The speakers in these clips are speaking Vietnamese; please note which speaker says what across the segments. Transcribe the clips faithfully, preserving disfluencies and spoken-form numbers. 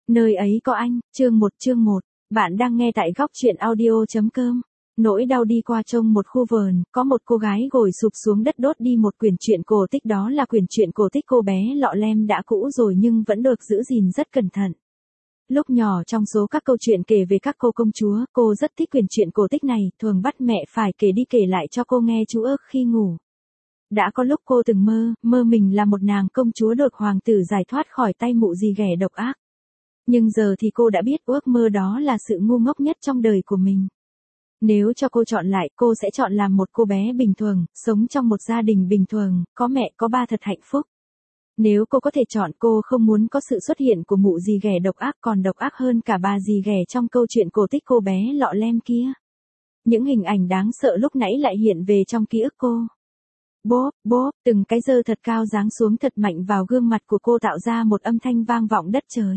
Speaker 1: Nơi ấy có anh, chương một chương một. Bạn đang nghe tại góc truyện audio.com. Nỗi đau đi qua trong một khu vườn, có một cô gái ngồi sụp xuống đất đốt đi một quyển truyện cổ tích, đó là quyển truyện cổ tích Cô bé lọ lem đã cũ rồi nhưng vẫn được giữ gìn rất cẩn thận. Lúc nhỏ trong số các câu chuyện kể về các cô công chúa, cô rất thích quyển truyện cổ tích này, thường bắt mẹ phải kể đi kể lại cho cô nghe chú ước khi ngủ. Đã có lúc cô từng mơ, mơ mình là một nàng công chúa được hoàng tử giải thoát khỏi tay mụ dì ghẻ độc ác. Nhưng giờ thì cô đã biết ước mơ đó là sự ngu ngốc nhất trong đời của mình. Nếu cho cô chọn lại, cô sẽ chọn làm một cô bé bình thường, sống trong một gia đình bình thường, có mẹ có ba thật hạnh phúc. Nếu cô có thể chọn, cô không muốn có sự xuất hiện của mụ dì ghẻ độc ác, còn độc ác hơn cả bà dì ghẻ trong câu chuyện cổ tích Cô bé lọ lem kia. Những hình ảnh đáng sợ lúc nãy lại hiện về trong ký ức cô. Bốp, bốp, từng cái giơ thật cao giáng xuống thật mạnh vào gương mặt của cô, tạo ra một âm thanh vang vọng đất trời.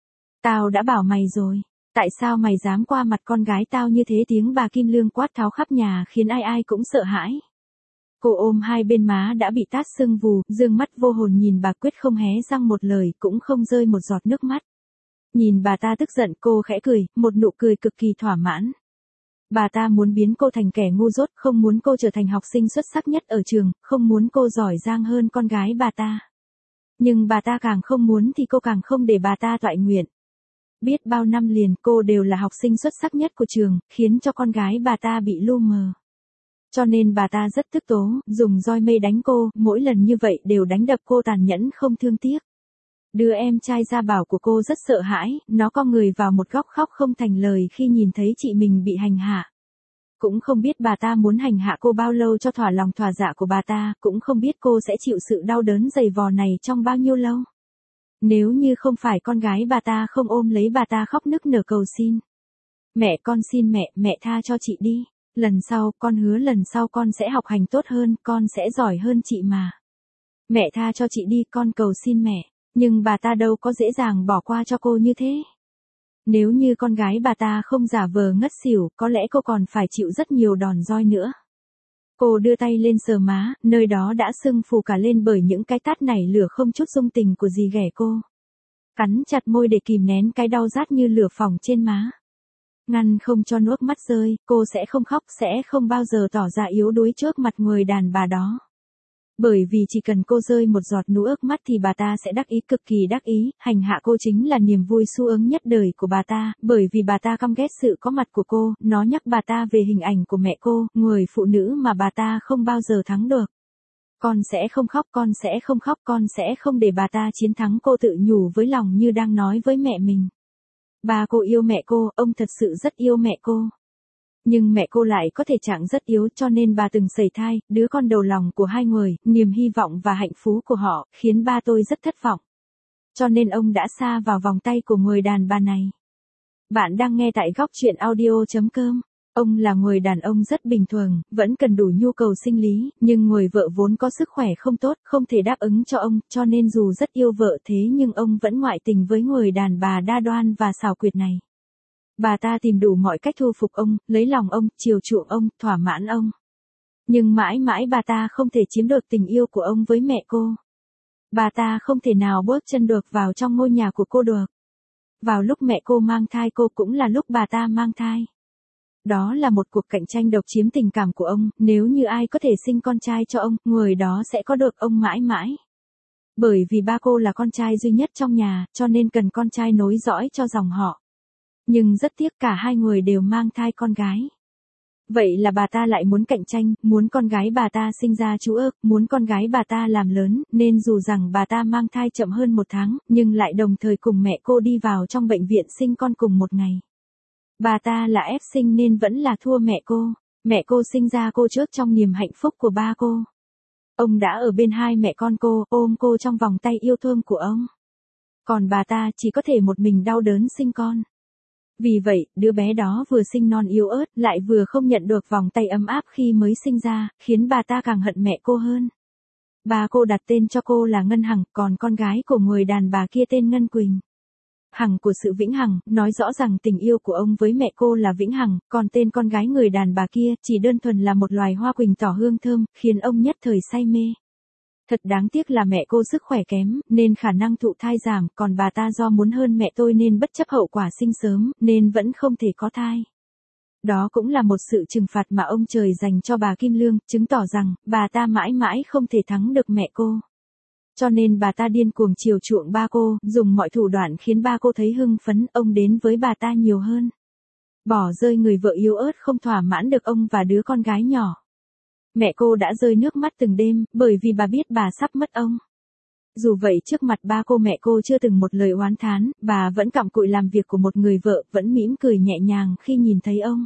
Speaker 1: Tao đã bảo mày rồi, tại sao mày dám qua mặt con gái tao như thế? Tiếng bà Kim Lương quát tháo khắp nhà khiến ai ai cũng sợ hãi. Cô ôm hai bên má đã bị tát sưng vù, dương mắt vô hồn nhìn bà, quyết không hé răng một lời, cũng không rơi một giọt nước mắt. Nhìn bà ta tức giận, cô khẽ cười, một nụ cười cực kỳ thỏa mãn. Bà ta muốn biến cô thành kẻ ngu dốt, không muốn cô trở thành học sinh xuất sắc nhất ở trường, không muốn cô giỏi giang hơn con gái bà ta. Nhưng bà ta càng không muốn thì cô càng không để bà ta toại nguyện. Biết bao năm liền cô đều là học sinh xuất sắc nhất của trường, khiến cho con gái bà ta bị lu mờ. Cho nên bà ta rất tức tố, dùng roi mây đánh cô, mỗi lần như vậy đều đánh đập cô tàn nhẫn không thương tiếc. Đứa em trai Gia Bảo của cô rất sợ hãi, nó co người vào một góc khóc không thành lời khi nhìn thấy chị mình bị hành hạ. Cũng không biết bà ta muốn hành hạ cô bao lâu cho thỏa lòng thỏa dạ của bà ta, cũng không biết cô sẽ chịu sự đau đớn dày vò này trong bao nhiêu lâu. Nếu như không phải con gái bà ta không ôm lấy bà ta khóc nức nở cầu xin. Mẹ, con xin mẹ, mẹ tha cho chị đi. Lần sau, con hứa lần sau con sẽ học hành tốt hơn, con sẽ giỏi hơn chị mà. Mẹ tha cho chị đi, con cầu xin mẹ. Nhưng bà ta đâu có dễ dàng bỏ qua cho cô như thế. Nếu như con gái bà ta không giả vờ ngất xỉu, có lẽ cô còn phải chịu rất nhiều đòn roi nữa. Cô đưa tay lên sờ má, nơi đó đã sưng phù cả lên bởi những cái tát nảy lửa không chút dung tình của dì ghẻ cô. Cắn chặt môi để kìm nén cái đau rát như lửa phỏng trên má. Ngăn không cho nước mắt rơi, cô sẽ không khóc, sẽ không bao giờ tỏ ra yếu đuối trước mặt người đàn bà đó. Bởi vì chỉ cần cô rơi một giọt nước mắt thì bà ta sẽ đắc ý, cực kỳ đắc ý, hành hạ cô chính là niềm vui xu ứng nhất đời của bà ta, bởi vì bà ta căm ghét sự có mặt của cô, nó nhắc bà ta về hình ảnh của mẹ cô, người phụ nữ mà bà ta không bao giờ thắng được. Con sẽ không khóc, con sẽ không khóc, con sẽ không để bà ta chiến thắng, cô tự nhủ với lòng như đang nói với mẹ mình. Bà cô yêu mẹ cô, ông thật sự rất yêu mẹ cô. Nhưng mẹ cô lại có thể trạng rất yếu, cho nên bà từng sẩy thai, đứa con đầu lòng của hai người, niềm hy vọng và hạnh phúc của họ, khiến ba tôi rất thất vọng. Cho nên ông đã sa vào vòng tay của người đàn bà này. Bạn đang nghe tại góc truyện audio.com. Ông là người đàn ông rất bình thường, vẫn cần đủ nhu cầu sinh lý, nhưng người vợ vốn có sức khỏe không tốt, không thể đáp ứng cho ông, cho nên dù rất yêu vợ thế nhưng ông vẫn ngoại tình với người đàn bà đa đoan và xảo quyệt này. Bà ta tìm đủ mọi cách thu phục ông, lấy lòng ông, chiều chuộng ông, thỏa mãn ông. Nhưng mãi mãi bà ta không thể chiếm được tình yêu của ông với mẹ cô. Bà ta không thể nào bước chân được vào trong ngôi nhà của cô được. Vào lúc mẹ cô mang thai, cô cũng là lúc bà ta mang thai. Đó là một cuộc cạnh tranh độc chiếm tình cảm của ông, nếu như ai có thể sinh con trai cho ông, người đó sẽ có được ông mãi mãi. Bởi vì ba cô là con trai duy nhất trong nhà, cho nên cần con trai nối dõi cho dòng họ. Nhưng rất tiếc cả hai người đều mang thai con gái. Vậy là bà ta lại muốn cạnh tranh, muốn con gái bà ta sinh ra chú ước, muốn con gái bà ta làm lớn, nên dù rằng bà ta mang thai chậm hơn một tháng, nhưng lại đồng thời cùng mẹ cô đi vào trong bệnh viện sinh con cùng một ngày. Bà ta là ép sinh nên vẫn là thua mẹ cô. Mẹ cô sinh ra cô trước trong niềm hạnh phúc của ba cô. Ông đã ở bên hai mẹ con cô, ôm cô trong vòng tay yêu thương của ông. Còn bà ta chỉ có thể một mình đau đớn sinh con. Vì vậy, đứa bé đó vừa sinh non yếu ớt, lại vừa không nhận được vòng tay ấm áp khi mới sinh ra, khiến bà ta càng hận mẹ cô hơn. Bà cô đặt tên cho cô là Ngân Hằng, còn con gái của người đàn bà kia tên Ngân Quỳnh. Hằng của sự vĩnh hằng, nói rõ rằng tình yêu của ông với mẹ cô là vĩnh hằng, còn tên con gái người đàn bà kia chỉ đơn thuần là một loài hoa quỳnh tỏ hương thơm, khiến ông nhất thời say mê. Thật đáng tiếc là mẹ cô sức khỏe kém, nên khả năng thụ thai giảm, còn bà ta do muốn hơn mẹ tôi nên bất chấp hậu quả sinh sớm, nên vẫn không thể có thai. Đó cũng là một sự trừng phạt mà ông trời dành cho bà Kim Lương, chứng tỏ rằng, bà ta mãi mãi không thể thắng được mẹ cô. Cho nên bà ta điên cuồng chiều chuộng ba cô, dùng mọi thủ đoạn khiến ba cô thấy hưng phấn, ông đến với bà ta nhiều hơn. Bỏ rơi người vợ yếu ớt không thỏa mãn được ông và đứa con gái nhỏ. Mẹ cô đã rơi nước mắt từng đêm, bởi vì bà biết bà sắp mất ông. Dù vậy trước mặt ba cô mẹ cô chưa từng một lời oán thán, bà vẫn cặm cụi làm việc của một người vợ, vẫn mỉm cười nhẹ nhàng khi nhìn thấy ông.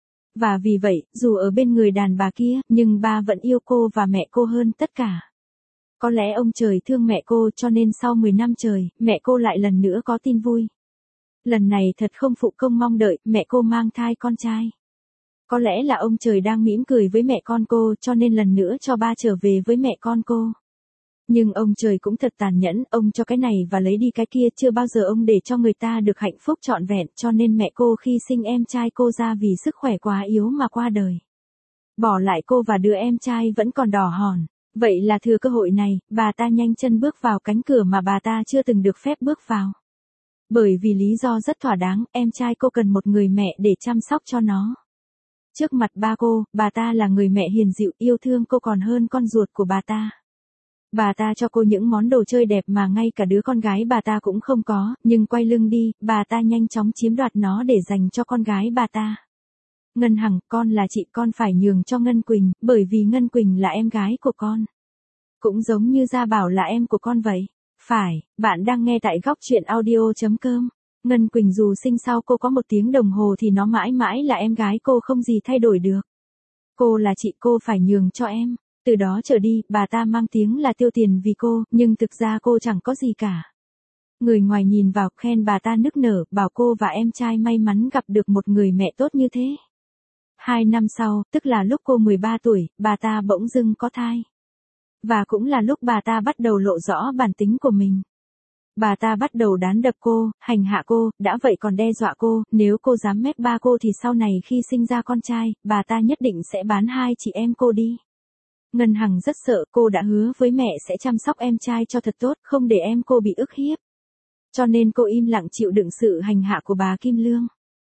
Speaker 1: Và vì vậy, dù ở bên người đàn bà kia, nhưng ba vẫn yêu cô và mẹ cô hơn tất cả. Có lẽ ông trời thương mẹ cô cho nên sau mười năm trời, mẹ cô lại lần nữa có tin vui. Lần này thật không phụ công mong đợi, mẹ cô mang thai con trai. Có lẽ là ông trời đang mỉm cười với mẹ con cô cho nên lần nữa cho ba trở về với mẹ con cô. Nhưng ông trời cũng thật tàn nhẫn, ông cho cái này và lấy đi cái kia, chưa bao giờ ông để cho người ta được hạnh phúc trọn vẹn, cho nên mẹ cô khi sinh em trai cô ra vì sức khỏe quá yếu mà qua đời. Bỏ lại cô và đứa em trai vẫn còn đỏ hòn. Vậy là thừa cơ hội này, bà ta nhanh chân bước vào cánh cửa mà bà ta chưa từng được phép bước vào. Bởi vì lý do rất thỏa đáng, em trai cô cần một người mẹ để chăm sóc cho nó. Trước mặt ba cô, bà ta là người mẹ hiền dịu, yêu thương cô còn hơn con ruột của bà ta. Bà ta cho cô những món đồ chơi đẹp mà ngay cả đứa con gái bà ta cũng không có, nhưng quay lưng đi, bà ta nhanh chóng chiếm đoạt nó để dành cho con gái bà ta. Ngân Hằng, con là chị, con phải nhường cho Ngân Quỳnh, bởi vì Ngân Quỳnh là em gái của con. Cũng giống như Gia Bảo là em của con vậy. Phải, bạn đang nghe tại góc truyện audio chấm com. Ngân Quỳnh dù sinh sau cô có một tiếng đồng hồ thì nó mãi mãi là em gái cô, không gì thay đổi được. Cô là chị, cô phải nhường cho em. Từ đó trở đi, bà ta mang tiếng là tiêu tiền vì cô, nhưng thực ra cô chẳng có gì cả. Người ngoài nhìn vào, khen bà ta nức nở, bảo cô và em trai may mắn gặp được một người mẹ tốt như thế. Hai năm sau, tức là lúc cô mười ba tuổi, bà ta bỗng dưng có thai. Và cũng là lúc bà ta bắt đầu lộ rõ bản tính của mình. Bà ta bắt đầu đán đập cô, hành hạ cô, đã vậy còn đe dọa cô, nếu cô dám mép ba cô thì sau này khi sinh ra con trai, bà ta nhất định sẽ bán hai chị em cô đi. Ngân Hằng rất sợ, cô đã hứa với mẹ sẽ chăm sóc em trai cho thật tốt, không để em cô bị ức hiếp. Cho nên cô im lặng chịu đựng sự hành hạ của bà Kim Lương.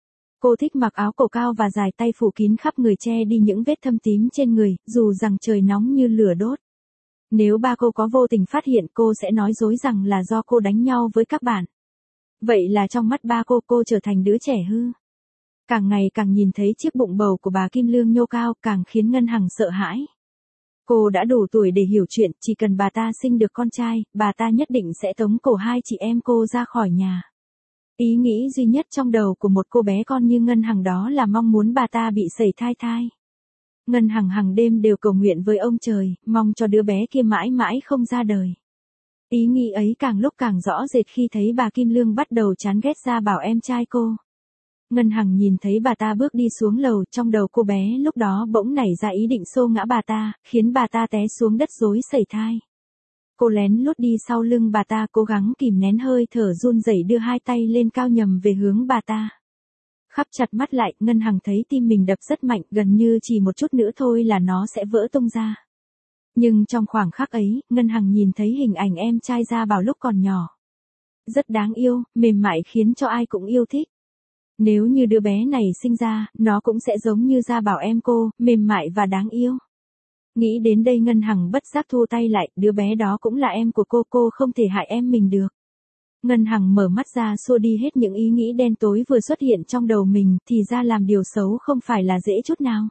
Speaker 1: Cô thích mặc áo cổ cao và dài tay phủ kín khắp người che đi những vết thâm tím trên người, dù rằng trời nóng như lửa đốt. Nếu ba cô có vô tình phát hiện, cô sẽ nói dối rằng là do cô đánh nhau với các bạn. Vậy là trong mắt ba cô, cô trở thành đứa trẻ hư. Càng ngày càng nhìn thấy chiếc bụng bầu của bà Kim Lương nhô cao, càng khiến Ngân Hằng sợ hãi. Cô đã đủ tuổi để hiểu chuyện, chỉ cần bà ta sinh được con trai, bà ta nhất định sẽ tống cổ hai chị em cô ra khỏi nhà. Ý nghĩ duy nhất trong đầu của một cô bé con như Ngân Hằng đó là mong muốn bà ta bị sẩy thai thai. Ngân Hằng hàng đêm đều cầu nguyện với ông trời, mong cho đứa bé kia mãi mãi không ra đời. Ý nghĩ ấy càng lúc càng rõ rệt khi thấy bà Kim Lương bắt đầu chán ghét Gia Bảo em trai cô. Ngân Hằng nhìn thấy bà ta bước đi xuống lầu, trong đầu cô bé lúc đó bỗng nảy ra ý định xô ngã bà ta, khiến bà ta té xuống đất rối sẩy thai. Cô lén lút đi sau lưng bà ta, cố gắng kìm nén hơi thở run rẩy đưa hai tay lên cao nhầm về hướng bà ta. Khắp chặt mắt lại, Ngân Hằng thấy tim mình đập rất mạnh, gần như chỉ một chút nữa thôi là nó sẽ vỡ tung ra. Nhưng trong khoảng khắc ấy, Ngân Hằng nhìn thấy hình ảnh em trai Gia Bảo lúc còn nhỏ. Rất đáng yêu, mềm mại khiến cho ai cũng yêu thích. Nếu như đứa bé này sinh ra, nó cũng sẽ giống như Gia Bảo em cô, mềm mại và đáng yêu. Nghĩ đến đây Ngân Hằng bất giác thu tay lại, đứa bé đó cũng là em của cô, cô không thể hại em mình được. Ngân Hằng mở mắt ra xua đi hết những ý nghĩ đen tối vừa xuất hiện trong đầu mình, thì ra làm điều xấu không phải là dễ chút nào.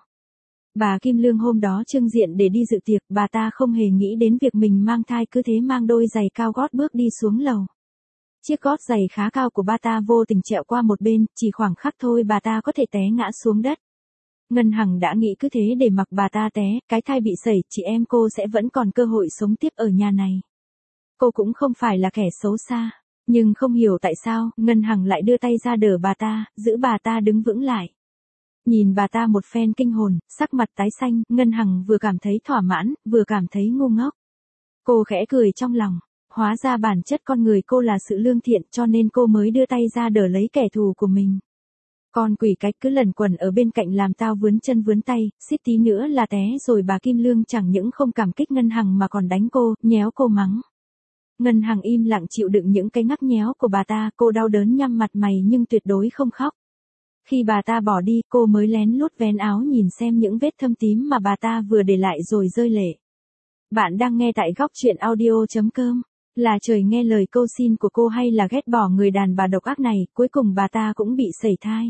Speaker 1: Bà Kim Lương hôm đó trưng diện để đi dự tiệc, bà ta không hề nghĩ đến việc mình mang thai, cứ thế mang đôi giày cao gót bước đi xuống lầu. Chiếc gót giày khá cao của bà ta vô tình trẹo qua một bên, chỉ khoảng khắc thôi bà ta có thể té ngã xuống đất. Ngân Hằng đã nghĩ cứ thế để mặc bà ta té, cái thai bị sẩy, chị em cô sẽ vẫn còn cơ hội sống tiếp ở nhà này. Cô cũng không phải là kẻ xấu xa, nhưng không hiểu tại sao, Ngân Hằng lại đưa tay ra đỡ bà ta, giữ bà ta đứng vững lại. Nhìn bà ta một phen kinh hồn, sắc mặt tái xanh, Ngân Hằng vừa cảm thấy thỏa mãn, vừa cảm thấy ngu ngốc. Cô khẽ cười trong lòng, hóa ra bản chất con người cô là sự lương thiện, cho nên cô mới đưa tay ra đỡ lấy kẻ thù của mình. Con quỷ cái cứ lẩn quẩn ở bên cạnh làm tao vướn chân vướn tay, xít tí nữa là té rồi. Bà Kim Lương chẳng những không cảm kích Ngân Hằng mà còn đánh cô, nhéo cô mắng. Ngân Hằng im lặng chịu đựng những cái ngắc nhéo của bà ta, cô đau đớn nhăm mặt mày nhưng tuyệt đối không khóc. Khi bà ta bỏ đi, cô mới lén lút vén áo nhìn xem những vết thâm tím mà bà ta vừa để lại rồi rơi lệ. Bạn đang nghe tại góc truyện audio chấm com. Là trời nghe lời câu xin của cô hay là ghét bỏ người đàn bà độc ác này, cuối cùng bà ta cũng bị sẩy thai.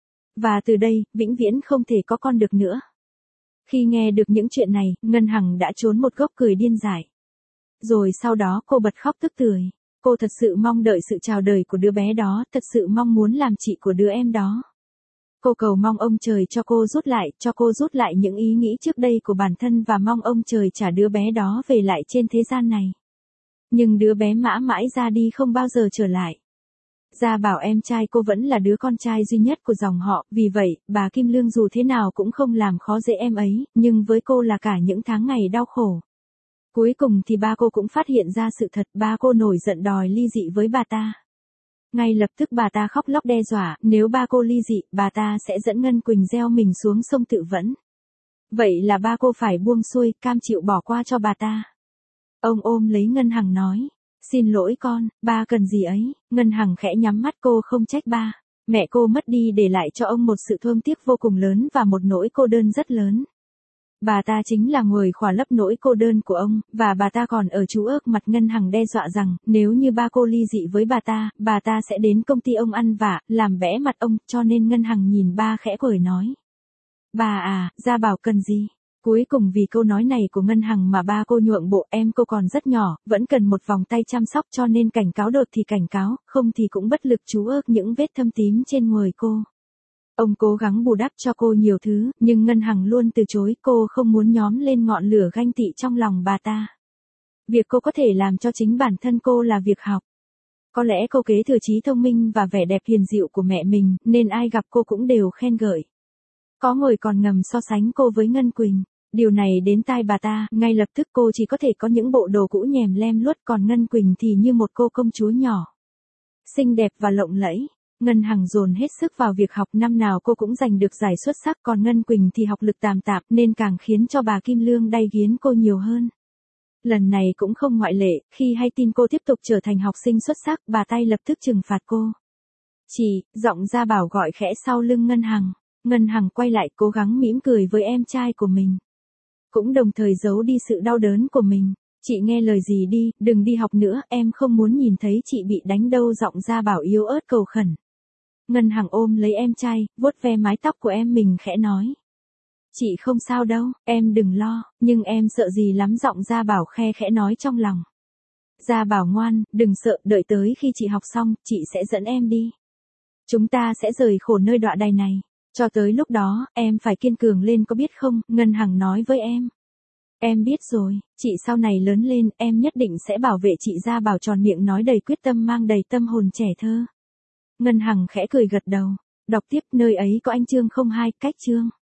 Speaker 1: Và từ đây, vĩnh viễn không thể có con được nữa. Khi nghe được những chuyện này, Ngân Hằng đã trốn một góc cười điên dại. Rồi sau đó cô bật khóc tức tưởi. Cô thật sự mong đợi sự chào đời của đứa bé đó, thật sự mong muốn làm chị của đứa em đó. Cô cầu mong ông trời cho cô rút lại, cho cô rút lại những ý nghĩ trước đây của bản thân và mong ông trời trả đứa bé đó về lại trên thế gian này. Nhưng đứa bé mãi mãi ra đi không bao giờ trở lại. Gia Bảo em trai cô vẫn là đứa con trai duy nhất của dòng họ, vì vậy, bà Kim Lương dù thế nào cũng không làm khó dễ em ấy, nhưng với cô là cả những tháng ngày đau khổ. Cuối cùng thì ba cô cũng phát hiện ra sự thật, ba cô nổi giận đòi ly dị với bà ta. Ngay lập tức bà ta khóc lóc đe dọa, nếu ba cô ly dị, bà ta sẽ dẫn Ngân Quỳnh gieo mình xuống sông tự vẫn. Vậy là ba cô phải buông xuôi, cam chịu bỏ qua cho bà ta. Ông ôm lấy Ngân Hằng nói, xin lỗi con, ba cần gì ấy. Ngân Hằng khẽ nhắm mắt, cô không trách ba. Mẹ cô mất đi để lại cho ông một sự thương tiếc vô cùng lớn và một nỗi cô đơn rất lớn. Bà ta chính là người khỏa lấp nỗi cô đơn của ông, và bà ta còn ở chú ước mặt Ngân Hằng đe dọa rằng, nếu như ba cô ly dị với bà ta, bà ta sẽ đến công ty ông ăn vạ, làm bẽ mặt ông, cho nên Ngân Hằng nhìn ba khẽ cười nói. Bà à, Gia Bảo cần gì? Cuối cùng vì câu nói này của Ngân Hằng mà ba cô nhượng bộ, em cô còn rất nhỏ, vẫn cần một vòng tay chăm sóc, cho nên cảnh cáo đột thì cảnh cáo, không thì cũng bất lực chú ước những vết thâm tím trên người cô. Ông cố gắng bù đắp cho cô nhiều thứ, nhưng Ngân Hằng luôn từ chối, cô không muốn nhóm lên ngọn lửa ganh tị trong lòng bà ta. Việc cô có thể làm cho chính bản thân cô là việc học. Có lẽ cô kế thừa trí thông minh và vẻ đẹp hiền dịu của mẹ mình, nên ai gặp cô cũng đều khen ngợi. Có người còn ngầm so sánh cô với Ngân Quỳnh. Điều này đến tai bà ta, ngay lập tức cô chỉ có thể có những bộ đồ cũ nhèm lem luốt, còn Ngân Quỳnh thì như một cô công chúa nhỏ. Xinh đẹp và lộng lẫy. Ngân Hằng dồn hết sức vào việc học, năm nào cô cũng giành được giải xuất sắc, còn Ngân Quỳnh thì học lực tạm tạm nên càng khiến cho bà Kim Lương đay nghiến cô nhiều hơn. Lần này cũng không ngoại lệ, khi hay tin cô tiếp tục trở thành học sinh xuất sắc, bà tay lập tức trừng phạt cô. Chị, giọng Gia Bảo gọi khẽ sau lưng Ngân Hằng. Ngân Hằng quay lại cố gắng mỉm cười với em trai của mình. Cũng đồng thời giấu đi sự đau đớn của mình. Chị nghe lời gì đi, đừng đi học nữa, em không muốn nhìn thấy chị bị đánh đâu, giọng Gia Bảo yếu ớt cầu khẩn. Ngân Hằng ôm lấy em trai, vuốt ve mái tóc của em mình khẽ nói. Chị không sao đâu, em đừng lo, nhưng em sợ gì lắm, giọng Gia Bảo khe khẽ nói trong lòng. Gia Bảo ngoan, đừng sợ, đợi tới khi chị học xong, chị sẽ dẫn em đi. Chúng ta sẽ rời khổ nơi đọa đày này. Cho tới lúc đó, em phải kiên cường lên có biết không, Ngân Hằng nói với em. Em biết rồi, chị sau này lớn lên, em nhất định sẽ bảo vệ chị. Gia Bảo tròn miệng nói đầy quyết tâm, mang đầy tâm hồn trẻ thơ. Ngân Hằng khẽ cười gật đầu. Đọc tiếp, nơi ấy có anh chương không hai, cách chương.